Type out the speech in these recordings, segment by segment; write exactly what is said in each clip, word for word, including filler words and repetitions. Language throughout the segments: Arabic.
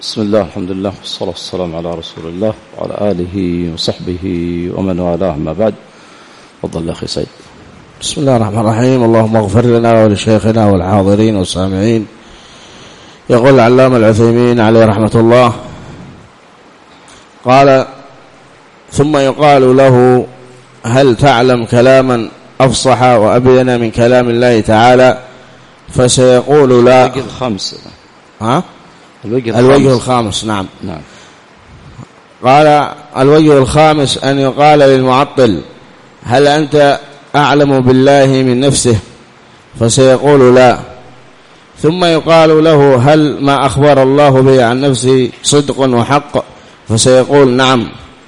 بسم الله الحمد لله والصلاة والسلام على رسول الله وعلى آله وصحبه ومن والاه. ما بعد، تفضل أخي سيد. بسم الله الرحمن الرحيم. اللهم اغفر لنا ولشيخنا والحاضرين والسامعين. يقول العلامة العثيمين عليه رحمة الله، قال: ثم يقال له: هل تعلم كلاما أفصح وأبين من كلام الله تعالى؟ فسيقول: لا. الوجه الخامس. ها؟ الوجه الخامس. الوجه الخامس. نعم. نعم. قال: الوجه الخامس أن يقال للمعطل: هل أنت أعلم بالله من نفسه؟ فسيقول: لا. ثم يقال له: هل ما أخبر الله به عن نفسه صدق وحق؟ فسيقول: نعم.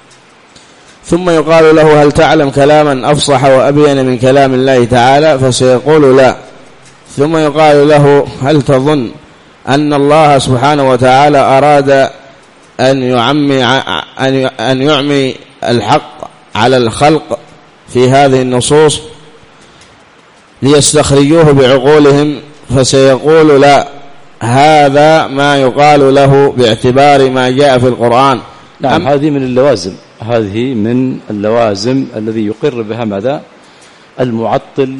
ثم يقال له: هل تعلم كلاما أفصح وأبين من كلام الله تعالى؟ فسيقول: لا. ثم يقال له: هل تظن أن الله سبحانه وتعالى أراد أن يعمي أن يعمي الحق على الخلق في هذه النصوص ليستخرجوه بعقولهم؟ فسيقول: لا. هذا ما يقال له باعتبار ما جاء في القرآن. نعم. هذه من اللوازم هذه من اللوازم الذي يقر بها ماذا؟ المعطل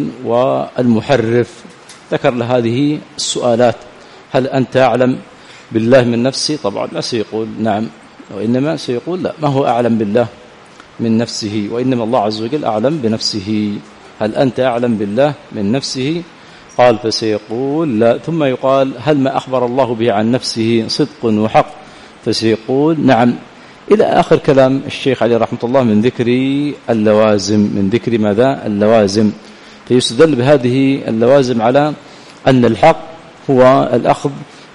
والمحرف. ذكر لهذه السؤالات: هل أنت أعلم بالله من نفسه؟ طبعا لا سيقول نعم، وإنما سيقول لا. ما هو أعلم بالله من نفسه؟ وإنما الله عز وجل أعلم بنفسه. هل أنت أعلم بالله من نفسه؟ قال: فسيقول لا. ثم يقال: هل ما أخبر الله به عن نفسه صدق وحق؟ فسيقول: نعم، إلى آخر كلام الشيخ عليه رحمة الله من ذكر اللوازم من ذكر ماذا؟ اللوازم. فيستدل بهذه اللوازم على أن الحق هو الأخذ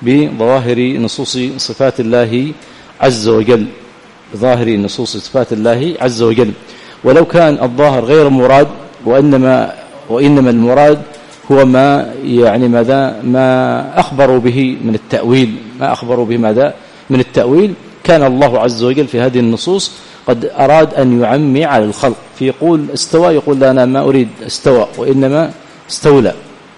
بظواهر نصوص صفات الله عز وجل ظاهر نصوص صفات الله عز وجل، ولو كان الظاهر غير مراد، وإنما وإنما المراد هو ما يعني ماذا ما أخبروا به من التأويل ما أخبروا به ماذا من التأويل كان الله عز وجل في هذه النصوص قد أراد أن يعمي على الخلق. فيقول استوى، يقول لا، أنا ما أريد استوى، وإنما استولى.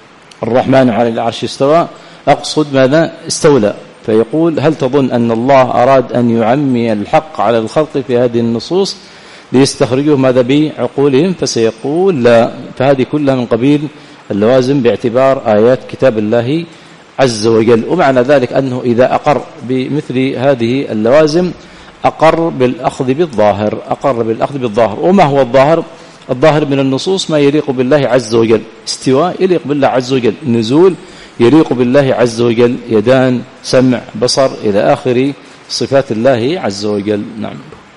الرحمن على العرش استوى، أقصد ماذا؟ استولى. فيقول: هل تظن أن الله أراد أن يعمي الحق على الخلق في هذه النصوص ليستخرجوه ماذا بعقولهم؟ فسيقول لا. فهذه كلها من قبيل اللوازم باعتبار آيات كتاب الله عز وجل. ومعنى ذلك أنه إذا أقر بمثل هذه اللوازم أقر بالأخذ بالظاهر أقر بالأخذ بالظاهر. وما هو الظاهر؟ الظاهر من النصوص ما يليق بالله عز وجل. استواء يليق بالله عز وجل، نزول يليق بالله عز وجل، يدان، سمع، بصر، إلى آخر صفات الله عز وجل. نعم.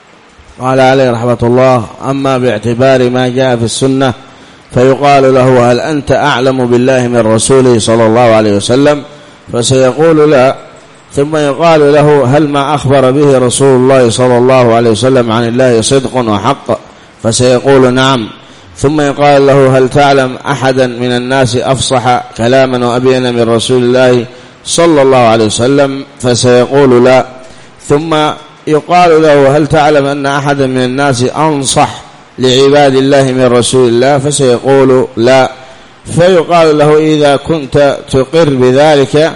قال عليه رحمة الله: أما باعتبار ما جاء في السنة فيقال له: هل أنت أعلم بالله من رسوله صلى الله عليه وسلم؟ فسيقول: لا. ثم يقال له: هل ما أخبر به رسول الله صلى الله عليه وسلم عن الله صدق وحق؟ فسيقول: نعم. ثم يقال له: هل تعلم أحدا من الناس أفصح كلاما وأبين من رسول الله صلى الله عليه وسلم؟ فسيقول: لا. ثم يقال له: هل تعلم أن أحدا من الناس أنصح لعباد الله من رسول الله؟ فسيقول: لا. فيقال له: إذا كنت تقر بذلك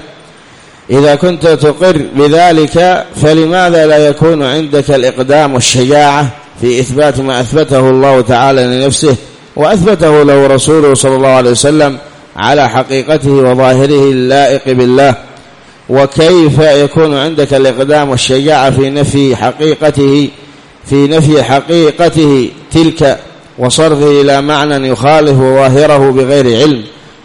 إذا كنت تقر بذلك فلماذا لا يكون عندك الإقدام والشجاعة في إثبات ما أثبته الله تعالى لنفسه وأثبته له رسوله صلى الله عليه وسلم على حقيقته وظاهره اللائق بالله؟ وكيف يكون عندك الإقدام والشجاعة في نفي حقيقته في نفي حقيقته تلك وصرفه إلى معنى يخالف ظاهره بغير علم؟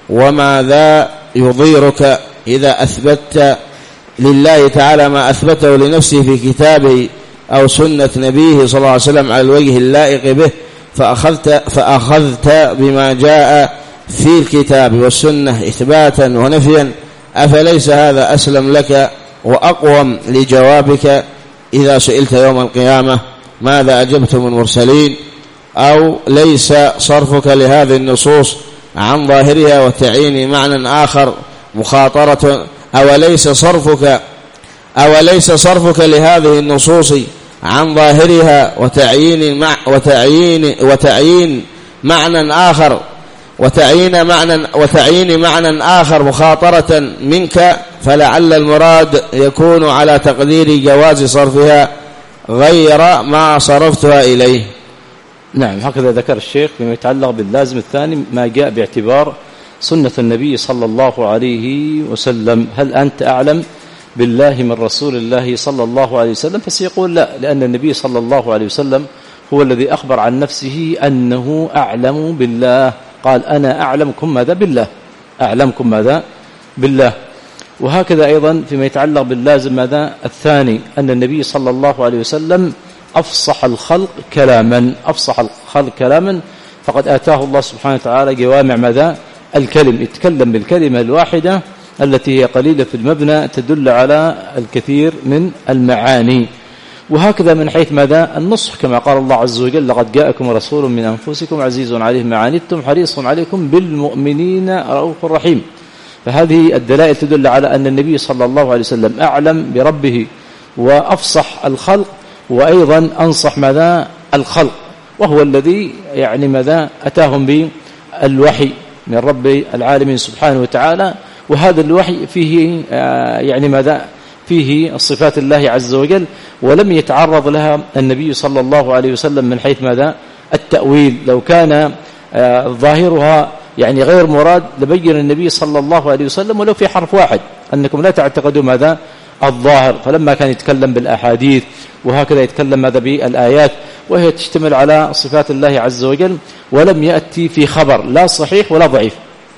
وماذا يضيرك إذا أثبتت لله تعالى ما أثبته لنفسه في كتابه أو سنة نبيه صلى الله عليه وسلم على الوجه اللائق به، فأخذت, فأخذت بما جاء في الكتاب والسنة إثباتا ونفيا؟ أفليس هذا أسلم لك وأقوم لجوابك إذا سئلت يوم القيامة ماذا أجبتم المرسلين؟ أو ليس صرفك لهذه النصوص عن ظاهرها وتعيين معنى آخر مخاطرة أوليس صرفك أوليس صرفك لهذه النصوص عن ظاهرها وتعيين مع وتعيين وتعيين معنى آخر وتعيين معنى وتعيين معنى آخر مخاطرة منك فلعل المراد يكون على تقدير جواز صرفها غير ما صرفتها إليه. نعم، هكذا ذكر الشيخ فيما يتعلق باللازم الثاني ما جاء باعتبار سنة النبي صلى الله عليه وسلم. هل أنت أعلم بالله من رسول الله صلى الله عليه وسلم؟ فسيقول لا، لأن النبي صلى الله عليه وسلم هو الذي أخبر عن نفسه أنه أعلم بالله، قال أنا أعلمكم ماذا بالله، أعلمكم ماذا بالله. وهكذا أيضا فيما يتعلق باللازم ماذا الثاني أن النبي صلى الله عليه وسلم أفصح الخلق كلاما، أفصح الخلق كلاما، فقد آتاه الله سبحانه وتعالى جوامع ماذا الكلم، يتكلم بالكلمة الواحدة التي هي قليلة في المبنى تدل على الكثير من المعاني. وهكذا من حيث ماذا النصح، كما قال الله عز وجل لقد جاءكم رسول من أنفسكم عزيز عليه ما عنتم حريص عليكم بالمؤمنين رؤوف رحيم. فهذه الدلائل تدل على أن النبي صلى الله عليه وسلم أعلم بربه وأفصح الخلق، وأيضا أنصح ماذا الخلق، وهو الذي يعني ماذا أتاهم بالوحي من رب العالمين سبحانه وتعالى. وهذا الوحي فيه يعني ماذا فيه صفات الله عز وجل، ولم يتعرض لها النبي صلى الله عليه وسلم من حيث ماذا التأويل. لو كان ظاهرها يعني غير مراد لبين النبي صلى الله عليه وسلم ولو في حرف واحد أنكم لا تعتقدوا ماذا الظاهر. فلما كان يتكلم بالأحاديث وهكذا يتكلم ماذا بالآيات وهي تشتمل على صفات الله عز وجل، ولم يأتي في خبر لا صحيح ولا ضعيف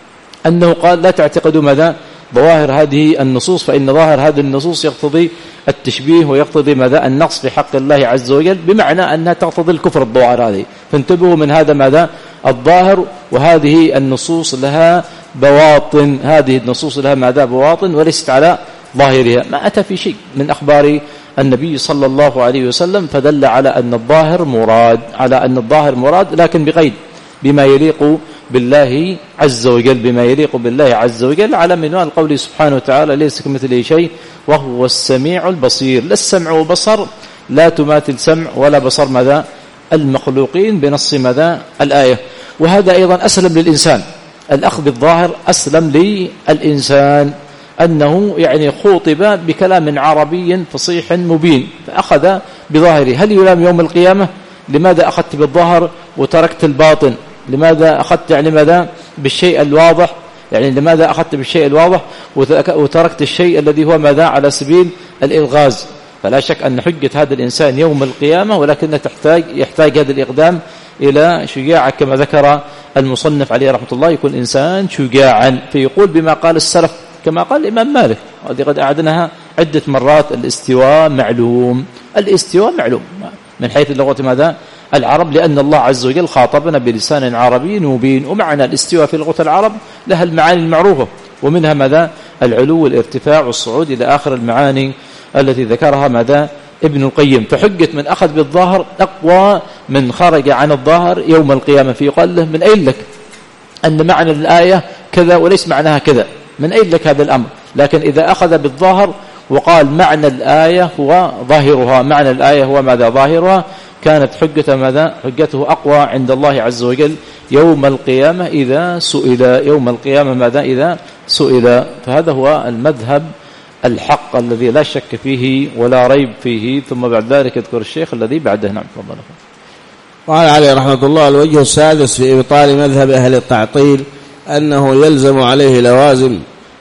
أنه قال لا تعتقدوا ماذا ظواهر هذه النصوص، فإن ظاهر هذه النصوص يقتضي التشبيه ويقتضي ماذا النقص في حق الله عز وجل، بمعنى أنها تقتضي الكفر الظواهر هذه. فانتبهوا من هذا ماذا الظاهر، وهذه النصوص لها بواطن، هذه النصوص لها ماذا بواطن وليست على ظاهرها. ما أتى في شيء من أخبار النبي صلى الله عليه وسلم فدل على أن الظاهر مراد، على أن الظاهر مراد لكن بقيد بما يليق بالله عز وجل، بما يليق بالله عز وجل، على منوال قوله سبحانه وتعالى ليس كمثله شيء وهو السميع البصير. لا السمع وبصر لا تماثل سمع ولا بصر ماذا المخلوقين بنص ماذا الآية. وهذا أيضا أسلم للإنسان، الأخذ بالظاهر أسلم للإنسان، أنه يعني خوطب بكلام عربي فصيح مبين فأخذ بظاهره. هل يلام يوم القيامة لماذا أخذت بالظاهر وتركت الباطن؟ لماذا أخذت يعني ماذا بالشيء الواضح، يعني لماذا أخذت بالشيء الواضح وتركت الشيء الذي هو ماذا على سبيل الإلغاز؟ فلا شك أن حجة هذا الإنسان يوم القيامة، ولكن تحتاج يحتاج هذا الإقدام إلى شجاعة كما ذكر المصنف عليه رحمة الله، يكون إنسان شجاعا فيقول بما قال السلف كما قال الإمام مالك، هذه قد أعدناها عدة مرات. الاستواء معلوم، الاستواء معلوم من حيث اللغة ماذا العرب، لأن الله عز وجل خاطبنا بلسان عربي مبين، ومعنى الاستواء في لغة العرب لها المعاني المعروفة، ومنها ماذا العلو والارتفاع والصعود إلى آخر المعاني التي ذكرها ماذا ابن القيم. فحجة من أخذ بالظاهر أقوى من خرج عن الظاهر يوم القيامة، فيقال له من أين لك أن معنى الآية كذا وليس معناها كذا، من أين لك هذا الأمر؟ لكن إذا أخذ بالظاهر وقال معنى الآية هو ظاهرها، معنى الآية هو ماذا ظاهرها، كانت حجته ماذا حجته أقوى عند الله عز وجل يوم القيامة إذا سئل، يوم القيامة ماذا إذا سئل. فهذا هو المذهب الحق الذي لا شك فيه ولا ريب فيه. ثم بعد ذلك يذكر الشيخ الذي بعده. نعم تفضل. قال عليه رحمة الله الوجه السادس في إبطال مذهب أهل التعطيل أنه يلزم عليه لوازم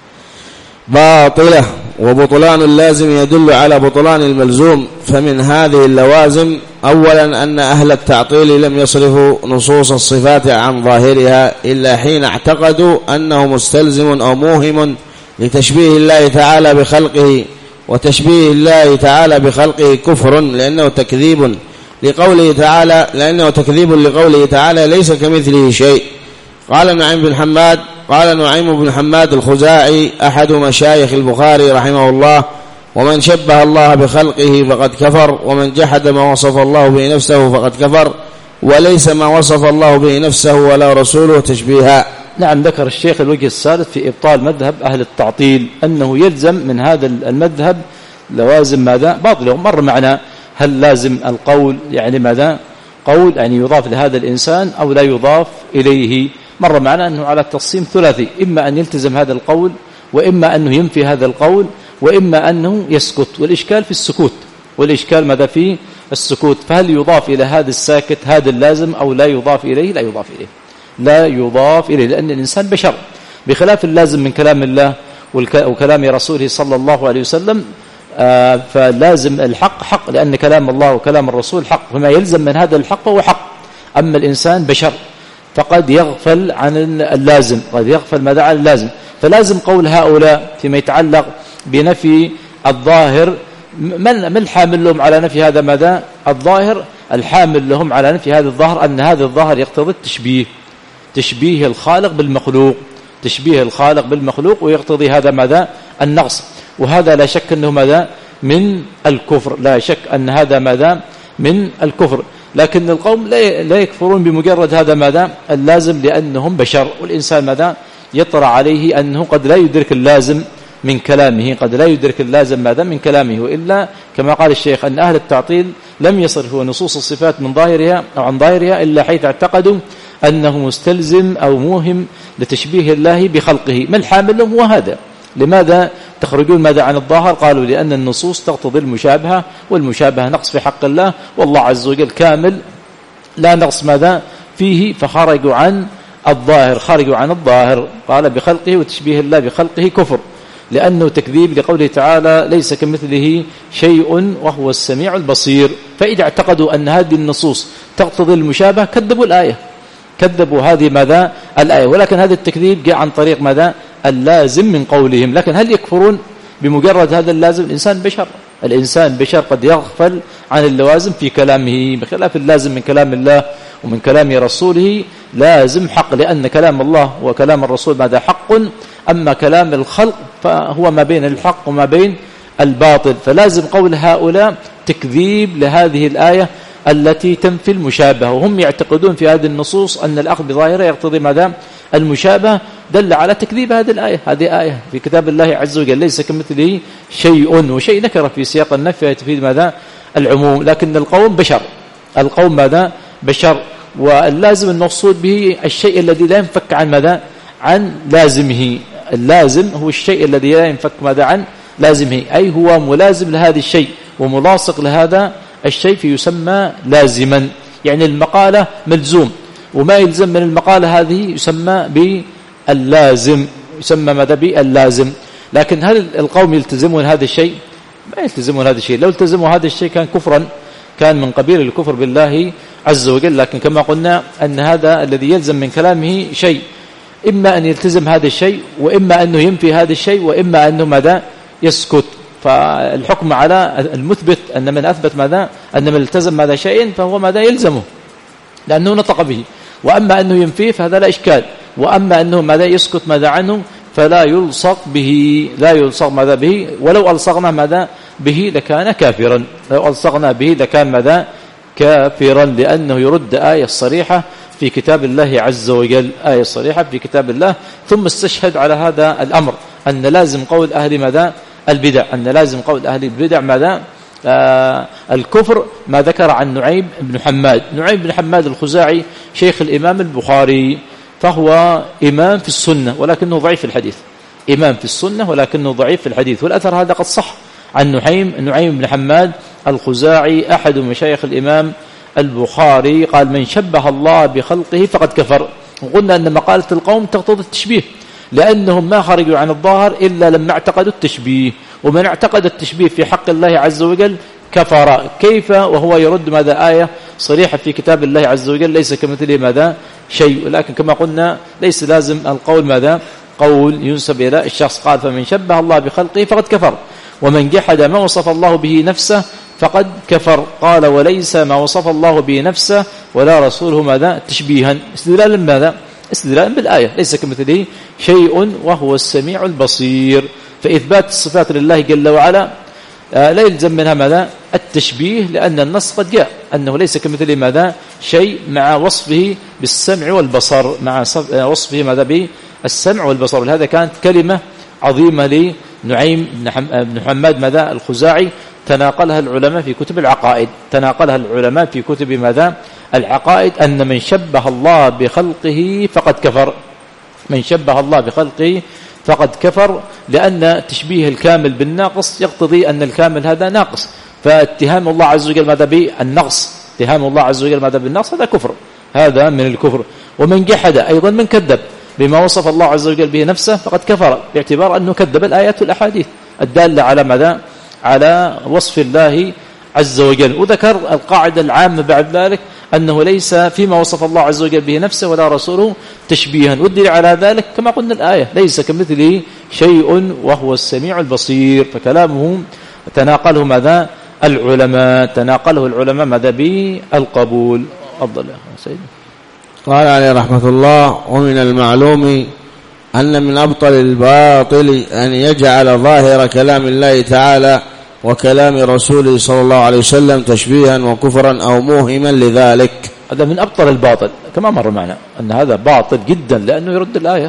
باطلة، وبطلان اللازم يدل على بطلان الملزوم. فمن هذه اللوازم أولا أن أهل التعطيل لم يصرفوا نصوص الصفات عن ظاهرها إلا حين اعتقدوا أنه مستلزم أو موهم لتشبيه الله تعالى بخلقه، وتشبيه الله تعالى بخلقه كفر لأنه تكذيب لقوله تعالى لأنه تكذيب لقوله تعالى ليس كمثله شيء. قال نعيم بن حماد قال نعيم بن حماد الخزاعي أحد مشايخ البخاري رحمه الله: ومن شبه الله بخلقه فقد كفر، ومن جحد ما وصف الله به نفسه فقد كفر، وليس ما وصف الله به نفسه ولا رسوله تشبيها. نعم، ذكر الشيخ الوجه الثالث في إبطال مذهب أهل التعطيل أنه يلزم من هذا المذهب لوازم ماذا باطلة. مر معنا هل لازم القول يعني ماذا قول يعني يضاف لهذا الإنسان أو لا يضاف إليه. مر معنا أنه على التصميم ثلاثي، إما أن يلتزم هذا القول وإما أنه ينفي هذا القول وإما أنه يسكت، والإشكال في السكوت، والإشكال ماذا في السكوت. فهل يضاف إلى هذا الساكت هذا اللازم أو لا يضاف إليه؟ لا يضاف إليه، لا يضاف إليه، لأن الإنسان بشر، بخلاف اللازم من كلام الله وكلام رسوله صلى الله عليه وسلم. آه فلازم الحق حق، لأن كلام الله وكلام الرسول حق، فما يلزم من هذا الحق فهو حق. أما الإنسان بشر فقد يغفل عن اللازم، قد يغفل ماذا عن اللازم. فلازم قول هؤلاء فيما يتعلق بنفي الظاهر، من الحامل لهم على نفي هذا ماذا الظاهر؟ الحامل لهم على نفي هذا الظاهر أن هذا الظاهر يقتضي التشبيه، تشبيه الخالق بالمخلوق، تشبيه الخالق بالمخلوق، ويقتضي هذا ماذا النقص. وهذا لا شك أنه ماذا من الكفر، لا شك أن هذا ماذا من الكفر. لكن القوم لا يكفرون بمجرد هذا ماذا اللازم، لأنهم بشر، والإنسان ماذا يطرأ عليه أنه قد لا يدرك اللازم من كلامه، قد لا يدرك اللازم ماذا من كلامه. وإلا كما قال الشيخ أن أهل التعطيل لم يصرفوا نصوص الصفات من ظاهرها أو عن ظاهرها إلا حيث اعتقدوا أنه مستلزم أو موهم لتشبيه الله بخلقه. ما الحامل لهم وهذا؟ لماذا تخرجون ماذا عن الظاهر؟ قالوا لأن النصوص تقتضي المشابهة، والمشابهة نقص في حق الله، والله عز وجل كامل لا نقص ماذا فيه، فخرجوا عن الظاهر، خرجوا عن الظاهر. قال بخلقه، وتشبيه الله بخلقه كفر، لأنه تكذيب لقوله تعالى ليس كمثله شيء وهو السميع البصير. فإذا اعتقدوا أن هذه النصوص تقتضي المشابهة كذبوا الآية، كذبوا هذه ماذا الآية. ولكن هذا التكذيب جاء عن طريق ماذا اللازم من قولهم. لكن هل يكفرون بمجرد هذا اللازم؟ الإنسان بشر، الإنسان بشر قد يغفل عن اللوازم في كلامه، بخلاف اللازم من كلام الله ومن كلام رسوله لازم حق، لأن كلام الله وكلام الرسول ماذا حق، أما كلام الخلق فهو ما بين الحق وما بين الباطل. فلازم قول هؤلاء تكذيب لهذه الآية التي تنفي المشابهة، وهم يعتقدون في هذه النصوص أن الأخذ بظاهرها يقتضي ماذا المشابهة، دل على تكذيب هذه الآية. هذه آية في كتاب الله عز وجل ليس كمثله شيء، وشيء نكر في سياق النفي تفيد ماذا العموم. لكن القوم بشر، القوم ماذا بشر، واللازم المقصود به الشيء الذي لا ينفك عن ماذا عن لازمه. اللازم هو الشيء الذي لا ينفك ماذا عن لازمه، أي هو ملازم لهذا الشيء وملاصق لهذا الشيء فيسمى لازما. يعني المقالة ملزوم، وما يلزم من المقالة هذه يسمى باللازم، يسمى ماذا باللازم. لكن هل القوم يلتزمون هذا الشيء؟ ما يلتزمون هذا الشيء. لو التزموا هذا الشيء كان كفرا، كان من قبيل الكفر بالله عز وجل. لكن كما قلنا أن هذا الذي يلزم من كلامه شيء، إما أن يلتزم هذا الشيء، وإما أنه ينفي هذا الشيء، وإما أنه ماذا يسكت. فالحكم على المثبت أن من أثبت ماذا أن من التزم ماذا شيء فهو ماذا يلزمه لأنه نطق به، وأما أنه ينفيه فهذا لا إشكال، وأما أنه ماذا يسكت ماذا عنه فلا يلصق به، لا يلصق ماذا به. ولو ألصقنا ماذا به لكان كافرا، لو ألصقنا به لكان ماذا كافرا، لأنه يرد آية صريحة في كتاب الله عز وجل، آية صريحة في كتاب الله. ثم استشهد على هذا الأمر أن لازم قول أهل ماذا البدع، أن لازم قول أهل البدع ماذا آه الكفر، ما ذكر عن نعيم بن حماد. نعيم بن حماد الخزاعي شيخ الإمام البخاري، فهو إمام في السنة ولكنه ضعيف في الحديث، إمام في السنة ولكنه ضعيف في الحديث. والأثر هذا قد صح عن نعيم نعيم بن حماد الخزاعي أحد مشايخ الإمام البخاري، قال من شبه الله بخلقه فقد كفر. وقلنا أن مقالة القوم تقتضي التشبيه، لأنهم ما خرجوا عن الظاهر إلا لما اعتقدوا التشبيه، ومن اعتقد التشبيه في حق الله عز وجل كفر. كيف وهو يرد ماذا آية صريحة في كتاب الله عز وجل ليس كمثله ماذا شيء. لكن كما قلنا ليس لازم القول ماذا قول ينسب إلى الشخص. قال فمن شبه الله بخلقه فقد كفر، ومن جحد ما وصف الله به نفسه فقد كفر. قال وليس ما وصف الله به نفسه ولا رسوله ماذا تشبيها، استدلالا ماذا استدلالا بالآية ليس كمثله شيء وهو السميع البصير. فإثبات الصفات لله جل وعلا لا يلزم منها ماذا التشبيه، لأن النص قد جاء أنه ليس كمثله ماذا شيء، مع وصفه بالسمع والبصر، مع وصفه ماذا بالسمع والبصر. ولهذا كانت كلمة عظيمة لنعيم بن حماد ماذا الخزاعي، تناقلها العلماء في كتب العقائد، تناقلها العلماء في كتب ماذا العقائد، أن من شبه الله بخلقه فقد كفر، من شبه الله بخلقه فقد كفر، لأن تشبيه الكامل بالناقص يقتضي أن الكامل هذا ناقص، فاتهام الله عز وجل ماذا بالنقص، اتهام الله عز وجل ماذا بالنقص هذا كفر، هذا من الكفر. ومن جحد أيضا من كذب بما وصف الله عز وجل به نفسه فقد كفر، باعتبار أنه كذب الآيات والأحاديث الدالة على ماذا؟ على وصف الله عز وجل. وذكر القاعدة العامة بعد ذلك أنه ليس فيما وصف الله عز وجل به نفسه ولا رسوله تشبيها، والدليل على ذلك كما قلنا الآية ليس كمثله شيء وهو السميع البصير. فكلامه تناقله ماذا؟ العلماء، تناقله العلماء ماذا؟ بالقبول. أفضل يا سيدي. قال عليه رحمة الله: ومن المعلوم أن من أبطل الباطل أن يجعل ظاهر كلام الله تعالى وكلام رسوله صلى الله عليه وسلم تشبيها وكفرا أو موهما لذلك. هذا من أبطل الباطل كما مر معنا أن هذا باطل جدا لأنه يرد الآية.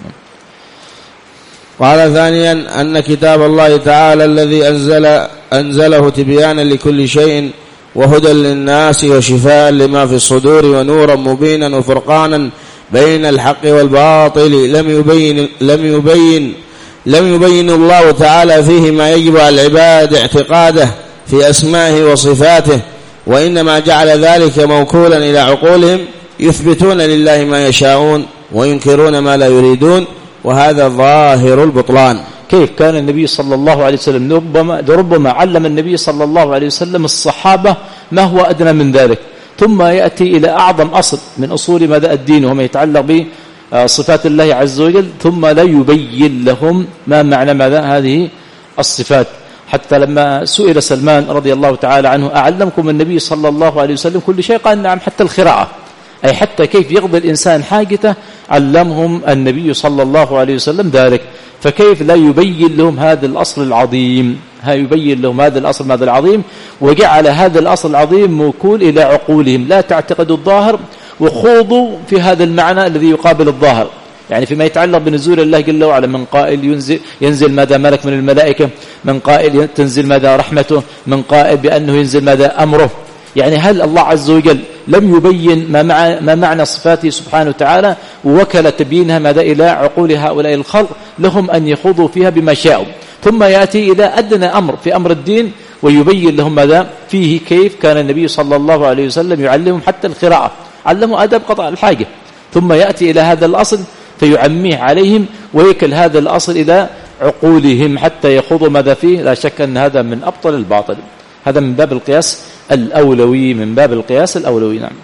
قال ثانيا أن كتاب الله تعالى الذي أنزل أنزله تبيانا لكل شيء وهدى للناس وشفاء لما في الصدور ونورا مبينا وفرقانا بين الحق والباطل لم يبين لم يبين لم يبين الله تعالى فيه ما يجب على العباد اعتقاده في أسمائه وصفاته، وإنما جعل ذلك موكولا إلى عقولهم يثبتون لله ما يشاءون وينكرون ما لا يريدون، وهذا ظاهر البطلان. كيف كان النبي صلى الله عليه وسلم ربما, ربما علم النبي صلى الله عليه وسلم الصحابة ما هو أدنى من ذلك، ثم يأتي إلى أعظم أصل من أصول ماذا الدين وما يتعلق بصفات الله عز وجل، ثم لا يبين لهم ما معنى ماذا هذه الصفات. حتى لما سئل سلمان رضي الله تعالى عنه: أعلمكم النبي صلى الله عليه وسلم كل شيء؟ قال: نعم، حتى الخراعة، أي حتى كيف يقضي الإنسان حاجته علمهم النبي صلى الله عليه وسلم ذلك. فكيف لا يبين لهم هذا الأصل العظيم؟ ها يبين لهم هذا الأصل ماذا العظيم، وجعل هذا الأصل العظيم موكول إلى عقولهم، لا تعتقدوا الظاهر وخوضوا في هذا المعنى الذي يقابل الظاهر. يعني فيما يتعلق بنزول الله جل وعلا، من قائل ينزل, ينزل ماذا ملك من الملائكة، من قائل تنزل ماذا رحمته، من قائل بأنه ينزل ماذا أمره. يعني هل الله عز وجل لم يبين ما, مع ما معنى صفاته سبحانه وتعالى، ووكل تبيينها ماذا إلى عقول هؤلاء الخلق لهم أن يخوضوا فيها بما شاءوا، ثم يأتي إلى أدنى أمر في أمر الدين ويبين لهم ماذا فيه. كيف كان النبي صلى الله عليه وسلم يعلمهم حتى القراءة، علموا أدب قطع الحاجة، ثم يأتي إلى هذا الأصل فيعميه عليهم ويكل هذا الأصل إلى عقولهم حتى يخوضوا ماذا فيه. لا شك أن هذا من أبطل الباطل، هذا من باب القياس الأولوي، من باب القياس الأولوي. نعم.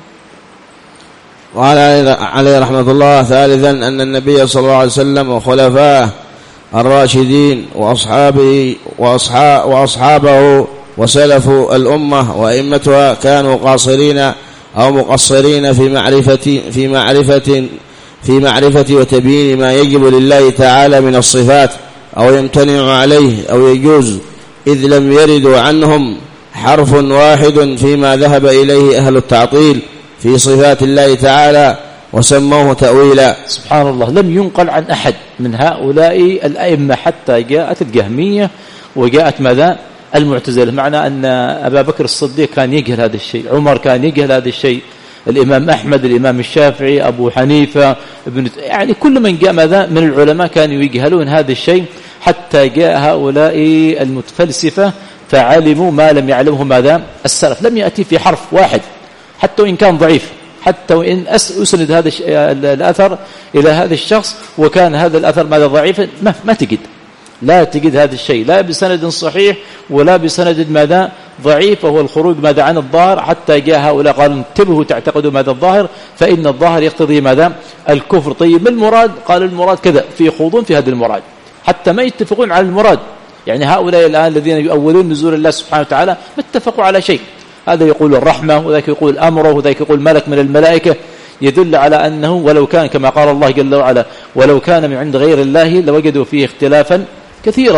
وقال عليه رحمة الله ثالثا أن النبي صلى الله عليه وسلم وخلفائه الراشدين وأصحابه وأصحاب وأصحابه وسلف الأمة وأئمتها كانوا قاصرين أو مقصرين في معرفة في معرفة في معرفة وتبيين ما يجب لله تعالى من الصفات أو يمتنع عليه أو يجوز، إذ لم يردوا عنهم حرف واحد فيما ذهب إليه أهل التعطيل في صفات الله تعالى وسموه تأويلا. سبحان الله، لم ينقل عن أحد من هؤلاء الأئمة حتى جاءت الجهمية وجاءت ماذا المعتزلة، معنى أن أبا بكر الصديق كان يجهل هذا الشيء، عمر كان يجهل هذا الشيء، الإمام أحمد، الإمام الشافعي، أبو حنيفة، ابن يعني كل من جاء ماذا من العلماء كانوا يجهلون هذا الشيء، حتى جاء هؤلاء المتفلسفة فعلموا ما لم يعلمه ماذا السلف. لم يأتي في حرف واحد حتى وإن كان ضعيف، حتى وإن أسند هذا الأثر إلى هذا الشخص وكان هذا الأثر ماذا ضعيفا، ما, ما تجد لا تجد هذا الشيء، لا بسند صحيح ولا بسند ماذا ضعيف، وهو الخروج ماذا عن الظاهر. حتى جاء هؤلاء قالوا انتبهوا تعتقدوا ماذا الظاهر، فإن الظاهر يقتضي ماذا الكفر. طيب ما المراد؟ قال المراد كذا، في يخوضون في هذا المراد حتى ما يتفقون على المراد. يعني هؤلاء الآن الذين يؤولون نزول الله سبحانه وتعالى ما اتفقوا على شيء، هذا يقول الرحمة وذاك يقول أمره وذاك يقول ملك من الملائكة، يدل على أنه ولو كان كما قال الله جل وعلا ولو كان من عند غير الله لوجدوا فيه اختلافا كثيرا.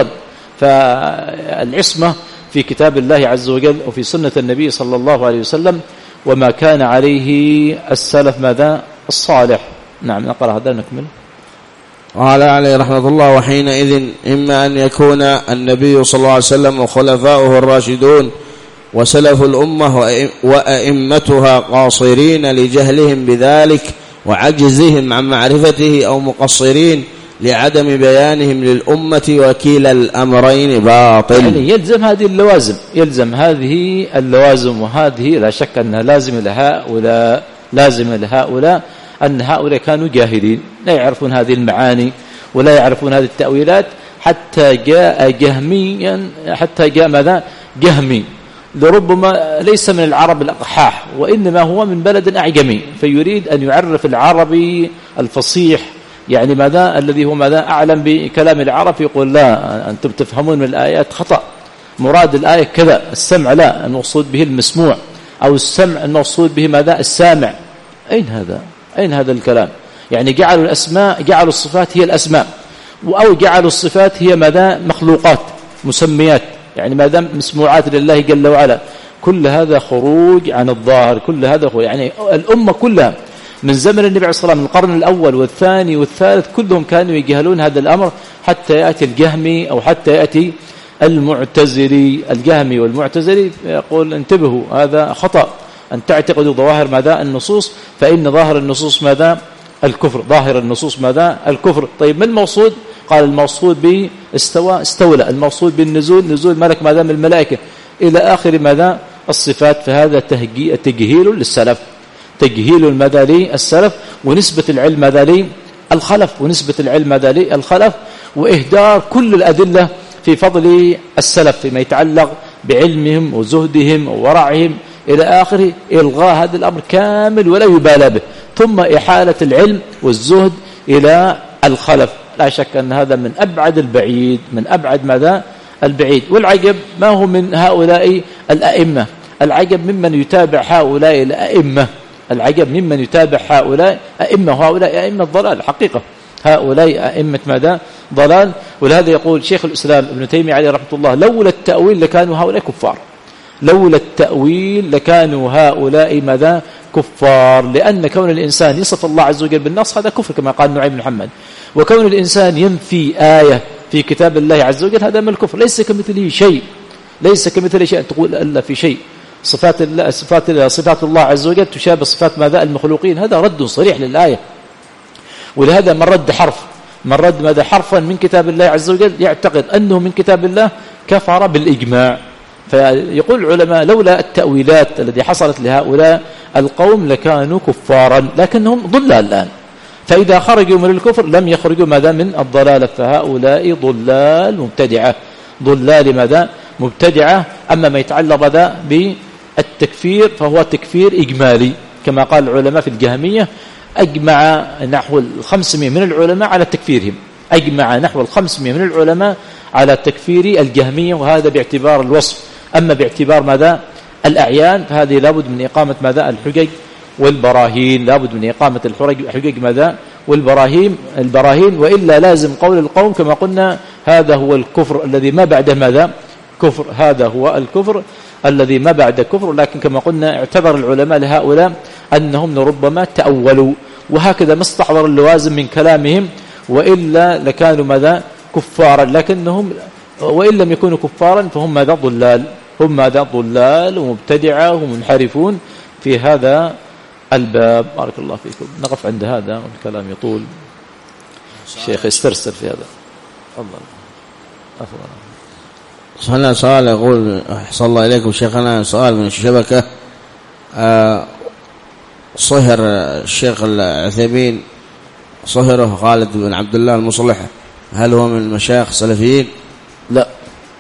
فالعصمة في كتاب الله عز وجل وفي سنة النبي صلى الله عليه وسلم وما كان عليه السلف ماذا الصالح. نعم نقرأ هذا نكمل. قال عليه رحمة الله: وحينئذ إما أن يكون النبي صلى الله عليه وسلم وخلفاؤه الراشدون وسلف الأمة وأئمتها قاصرين لجهلهم بذلك وعجزهم عن معرفته، أو مقصرين لعدم بيانهم للأمة وكلا الأمرين باطل. يعني يلزم هذه اللوازم، يلزم هذه اللوازم، وهذه لا شك أنها لازم لهؤلاء، لازم لهؤلاء أن هؤلاء كانوا جاهلين لا يعرفون هذه المعاني ولا يعرفون هذه التأويلات، حتى جاء جهميا، حتى جاء ماذا؟ جهمي لربما ليس من العرب الأقحاح، وإنما هو من بلد أعجمي، فيريد أن يعرف العربي الفصيح، يعني ماذا الذي هو ماذا أعلم بكلام العرب، يقول لا أنتم تفهمون من الآيات خطأ، مراد الآية كذا، السمع لا، المقصود به المسموع، أو السمع المقصود به ماذا؟ السامع. أين هذا؟ أين هذا الكلام؟ يعني جعلوا الأسماء، جعلوا الصفات هي الأسماء، أو جعلوا الصفات هي ماذا؟ مخلوقات مسميات، يعني ماذا؟ مسموعات لله جل وعلا. كل هذا خروج عن الظاهر، كل هذا خروج. يعني الأمة كلها من زمن النبي عليه الصلاة والسلام، من القرن الأول والثاني والثالث، كلهم كانوا يجهلون هذا الأمر، حتى يأتي الجهمي أو حتى يأتي المعتزلي. الجهمي والمعتزلي يقول انتبهوا، هذا خطأ أن تعتقدوا ظواهر ماذا؟ النصوص، فإن ظاهر النصوص ماذا؟ الكفر. ظاهر النصوص ماذا؟ الكفر. طيب ما المقصود؟ قال المقصود باستوى استولى، المقصود بالنزول نزول ملك ماذا؟ من الملائكة، إلى آخر ماذا؟ الصفات. فهذا تجهيل للسلف، تجهيل ماذا؟ للسلف، ونسبة العلم ماذا؟ للخلف، ونسبة العلم ماذا؟ للخلف، وإهدار كل الأدلة في فضل السلف فيما يتعلق بعلمهم وزهدهم وورعهم إلى آخره، إلغاء هذا الأمر كامل ولا يبالى به، ثم إحالة العلم والزهد إلى الخلف. لا شك أن هذا من أبعد البعيد، من أبعد ماذا؟ البعيد. والعجب ما هو من هؤلاء الأئمة، العجب ممن يتابع هؤلاء الأئمة، العجب ممن يتابع هؤلاء أئمة، وهؤلاء أئمة ضلال حقيقة، هؤلاء أئمة ماذا؟ ضلال. ولهذا يقول شيخ الإسلام ابن تيمية عليه رحمة الله: لولا التأويل لكانوا هؤلاء كفار، لولا التأويل لكانوا هؤلاء ماذا؟ كفار. لأن كون الإنسان يصف الله عز وجل بالنص هذا كفر كما قال نعيم بن محمد، وكون الإنسان ينفي آية في كتاب الله عز وجل هذا من الكفر. ليس كمثله شيء، ليس كمثله شيء أن تقول ألا في شيء. صفات الله، صفات صفات الله عز وجل تشابه صفات ماذا؟ المخلوقين، هذا رد صريح للآية. ولهذا من رد حرف، من رد ماذا؟ حرفا من كتاب الله عز وجل يعتقد أنه من كتاب الله كفر بالإجماع. فيقول العلماء: لولا التأويلات التي حصلت لهؤلاء القوم لكانوا كفارا، لكنهم ضلال الآن. فإذا خرجوا من الكفر لم يخرجوا ماذا؟ من الضلالة. فهؤلاء ضلال مبتدعة، ضلال ماذا؟ مبتدعة. أما ما يتعلق ماذا؟ بالتكفير فهو تكفير إجمالي، كما قال العلماء في الجهمية: أجمع نحو الخمسمائة من العلماء على تكفيرهم، أجمع نحو الخمسمائة من العلماء على تكفير الجهمية، وهذا باعتبار الوصف. أما باعتبار ماذا؟ الأعيان فهذه لابد من إقامة ماذا؟ الحجج والبراهين، لابد من إقامة الحجج ماذا؟ والبراهين البراهين، وإلا لازم قول القوم كما قلنا: هذا هو الكفر الذي ما بعده ماذا؟ كفر، هذا هو الكفر الذي ما بعد كفر. لكن كما قلنا اعتذر العلماء لهؤلاء أنهم لربما تأولوا، وهكذا ما استحضروا اللوازم من كلامهم، وإلا لكانوا ماذا؟ كفارا. لكنهم وإن لم يكونوا كفارا فهم ماذا؟ ضلال، هم ماذا؟ ضلال ومبتدعة ومنحرفون في هذا الباب. بارك الله فيكم. نقف عند هذا والكلام يطول، الشيخ يسترسل في هذا. تفضل. أفضل. صلنا سؤال يقول: أحسن الله إليكم شيخنا، سؤال من الشبكة. آه صهر الشيخ العثيمين صهره خالد بن عبد الله المصلح، هل هو من المشايخ السلفيين؟ لا،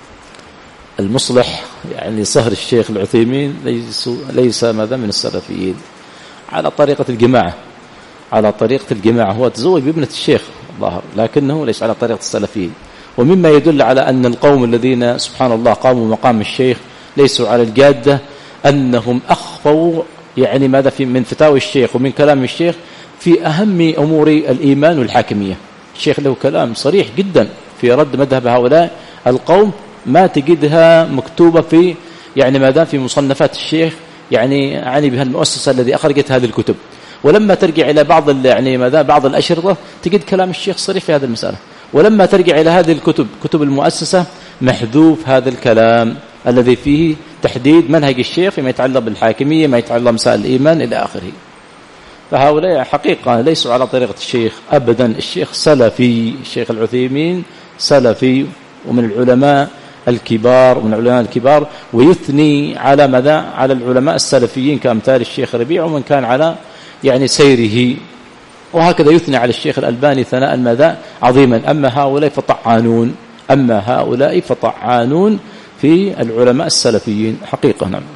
المصلح يعني صهر الشيخ العثيمين ليس ليس ماذا؟ من السلفيين، على طريقة الجماعة، على طريقة الجماعة. هو تزوج بابنة الشيخ الظاهر، لكنه ليس على طريقة السلفيين. ومما يدل على أن القوم الذين سبحان الله قاموا مقام الشيخ ليسوا على الجادة، أنهم أخفوا يعني ماذا في من فتاوى الشيخ ومن كلام الشيخ في أهم أمور الإيمان والحاكمية. الشيخ له كلام صريح جدا في رد مذهب هؤلاء القوم، ما تجدها مكتوبة في يعني ماذا؟ في مصنفات الشيخ، يعني أعني بها المؤسسة الذي أخرجت هذه الكتب. ولما ترجع إلى بعض يعني ماذا؟ بعض الأشرطة تجد كلام الشيخ صريح في هذه المسألة. ولما ترجع إلى هذه الكتب، كتب المؤسسة، محذوف هذا الكلام الذي فيه تحديد منهج الشيخ فيما يتعلق بالحاكمية، ما يتعلق مسائل الإيمان إلى آخره. فهؤلاء حقيقة ليسوا على طريقة الشيخ أبدا. الشيخ سلفي، الشيخ العثيمين سلفي ومن العلماء الكبار ومن العلماء الكبار، ويثني على ماذا؟ على العلماء السلفيين كأمثال الشيخ ربيع ومن كان على يعني سيره، وهكذا يثني على الشيخ الألباني ثناء ماذا؟ عظيما. أما هؤلاء فطعانون، أما هؤلاء فطعانون في العلماء السلفيين حقيقة. نعم.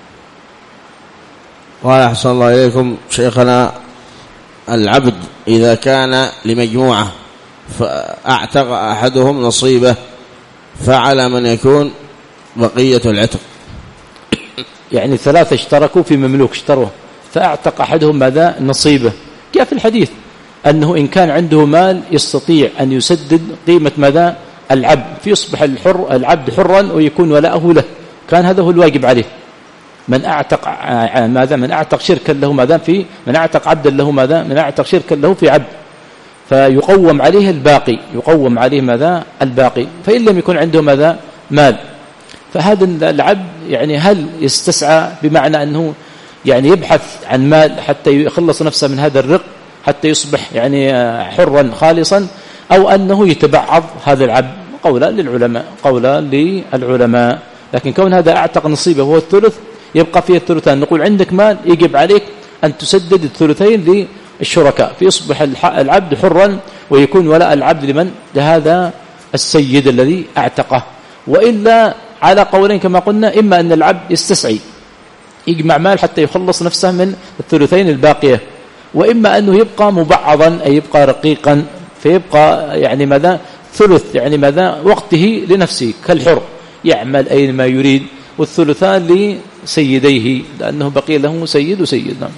قال أحسن الله إليكم شيخنا، العبد إذا كان لمجموعة فأعتق أحدهم نصيبه، فعلى من يكون بقية العتق؟ يعني ثلاثة اشتركوا في مملوك، اشتروه فأعتق أحدهم ماذا؟ نصيبه. جاء في الحديث أنه إن كان عنده مال يستطيع أن يسدد قيمة ماذا؟ العبد، فيصبح الحر العبد حرا ويكون ولاءه له. كان هذا هو الواجب عليه. من أعتق ماذا؟ من أعتق شركا له ماذا؟ في من أعتق عبدا له ماذا؟ من أعتق شركا له في عبد، فيقوم عليه الباقي، يقوم عليه ماذا؟ الباقي. فإن لم يكن عنده ماذا؟ مال، فهذا العبد يعني هل يستسعى بمعنى أنه يعني يبحث عن مال حتى يخلص نفسه من هذا الرق حتى يصبح يعني حرا خالصا، أو أنه يتبعض هذا العبد؟ قولا للعلماء، قولا للعلماء. لكن كون هذا أعتق نصيبه هو الثلث، يبقى فيه الثلثان. نقول عندك مال يجب عليك أن تسدد الثلثين للشركاء، فيصبح العبد حرا ويكون ولاء العبد لمن؟ لهذا السيد الذي أعتقه. وإلا على قولين كما قلنا، إما أن العبد يستسعي يجمع مال حتى يخلص نفسه من الثلثين الباقية، وإما أنه يبقى مبعضا أي يبقى رقيقا، فيبقى يعني ماذا؟ ثلث يعني ماذا؟ وقته لنفسه كالحر، يعمل أينما يريد، والثلثان لسيديه لأنه بقي له سيد وسيد. نعم.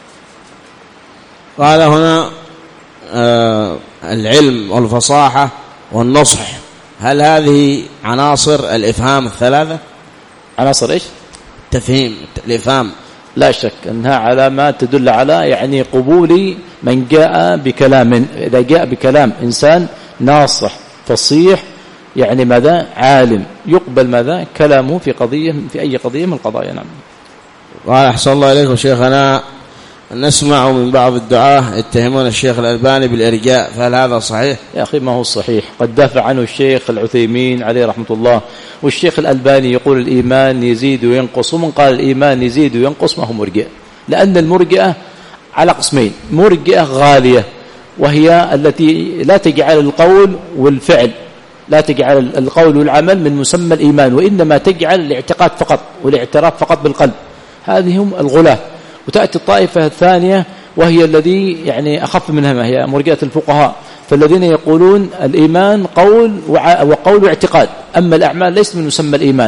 قال هنا آه العلم والفصاحة والنصح، هل هذه عناصر الإفهام الثلاثة؟ عناصر إيش؟ تفهيم الإفهام. لا شك أنها علامات تدل على يعني قبول من جاء بكلام. إذا جاء بكلام إنسان ناصح فصيح يعني ماذا؟ عالم، يقبل ماذا؟ كلامه في قضية في أي قضية من القضايا. نعم. قال أحسن الله إليكم شيخنا، نسمع من بعض الدعاة يتهمون الشيخ الألباني بالإرجاء، فهل هذا صحيح؟ يا أخي ما هو صحيح، قد دافع عنه الشيخ العثيمين عليه رحمة الله، والشيخ الألباني يقول الإيمان يزيد وينقص، ومن قال الإيمان يزيد وينقص ما هو مرجئ، لأن المرجئة على قسمين: مرجئة غالية وهي التي لا تجعل القول والفعل، لا تجعل القول والعمل من مسمى الإيمان، وإنما تجعل الاعتقاد فقط والاعتراف فقط بالقلب، هذه هم الغلاة. وتأتي الطائفة الثانية وهي الذي يعني أخف منها، ما هي مرجئة الفقهاء، فالذين يقولون الإيمان قول وقول واعتقاد، أما الأعمال ليس من مسمى الإيمان،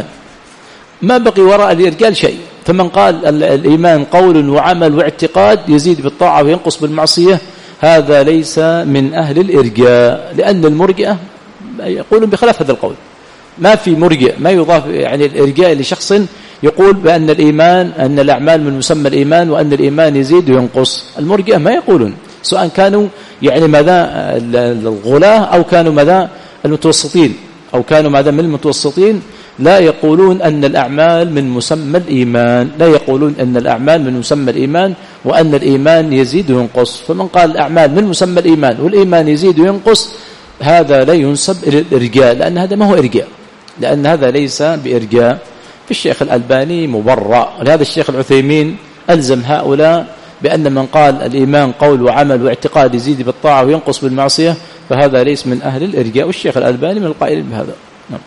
ما بقي وراء الإرجال شيء. فمن قال الإيمان قول وعمل واعتقاد يزيد بالطاعة وينقص بالمعصية، هذا ليس من أهل الإرجاء، لأن المرجئة يقولون بخلاف هذا القول. ما في مرجئ ما يضاف يعني الإرجاء لشخص يقول بأن الإيمان أن الأعمال من مسمى الإيمان وأن الإيمان يزيد وينقص. المرجئة ما يقولون، سواء كانوا يعني ماذا الغلاة أو كانوا ماذا المتوسطين أو كانوا ماذا من المتوسطين، لا يقولون أن الأعمال من مسمى الإيمان، لا يقولون أن الأعمال من مسمى الإيمان وأن الإيمان يزيد وينقص. فمن قال الأعمال من مسمى الإيمان والإيمان يزيد وينقص، هذا لا ينسب إلى الإرجاء، لأن هذا ما هو إرجاء، لأن هذا ليس بإرجاء. في الشيخ الألباني مبرأ، ولهذا الشيخ العثيمين ألزم هؤلاء بأن من قال الإيمان قول وعمل واعتقاد يزيد بالطاعة وينقص بالمعصية فهذا ليس من أهل الإرجاء، والشيخ الألباني من القائلين بهذا. نعم.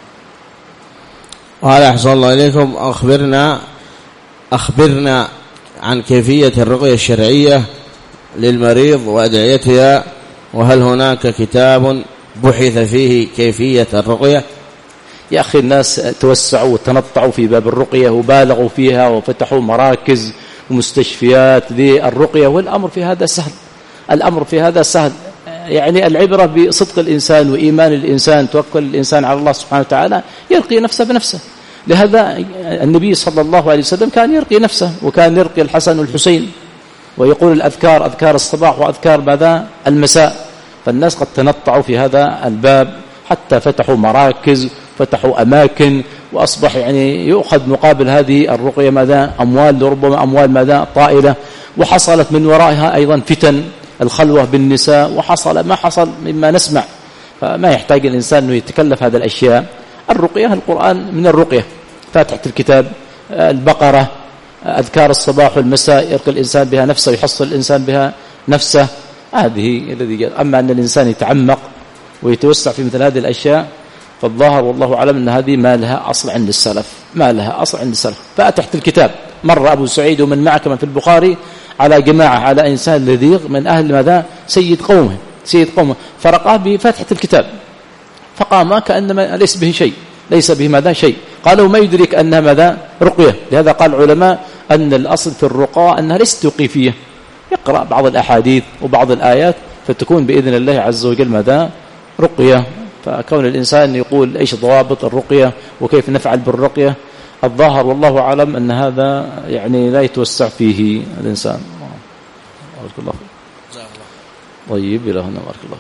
قال أحسن الله إليكم، أخبرنا أخبرنا عن كيفية الرقية الشرعية للمريض وأدعيتها، وهل هناك كتاب بحث فيه كيفية الرقية؟ يا أخي الناس توسعوا وتنطعوا في باب الرقية وبالغوا فيها وفتحوا مراكز ومستشفيات للرقية، والأمر في هذا سهل، الأمر في هذا سهل. يعني العبرة بصدق الإنسان وإيمان الإنسان، توكل الإنسان على الله سبحانه وتعالى، يرقي نفسه بنفسه. لهذا النبي صلى الله عليه وسلم كان يرقي نفسه، وكان يرقي الحسن والحسين، ويقول الأذكار أذكار الصباح وأذكار ماذا المساء. فالناس قد تنطعوا في هذا الباب حتى فتحوا مراكز، فتحوا أماكن، وأصبح يعني يؤخذ مقابل هذه الرقية ماذا أموال، ربما أموال ماذا طائلة. وحصلت من ورائها أيضا فتن الخلوة بالنساء، وحصل ما حصل مما نسمع، فما يحتاج الإنسان أنه يتكلف هذه الأشياء. الرقية القرآن من الرقية، فاتحة الكتاب، البقرة، أذكار الصباح والمساء يرقي الإنسان بها نفسه ويحصل الإنسان بها نفسه، هذه الذي جاء. أما أن الإنسان يتعمق ويتوسع في مثل هذه الأشياء فالظاهر والله أعلم أن هذه ما لها أصل عند السلف، ما لها أصل عند السلف. فاتحة الكتاب مر أبو سعيد ومن معه كما في البخاري على جماعة، على إنسان لذيذ من أهل ماذا سيد قومه سيد قومه فرقاه بفاتحة الكتاب، فقام كأنما ليس به شيء، ليس به ماذا شيء. قالوا ما يدرك أنها ماذا رقية. لهذا قال العلماء أن الأصل في الرقاء أنها ليست توقيفية، يقرأ بعض الأحاديث وبعض الآيات فتكون بإذن الله عز وجل ماذا رقية. فكون الإنسان يقول إيش ضوابط الرقية وكيف نفعل بالرقية، الظاهر والله أعلم أن هذا يعني لا يتوسع فيه الإنسان. بارك الله. طيب إلى هنا بارك الله.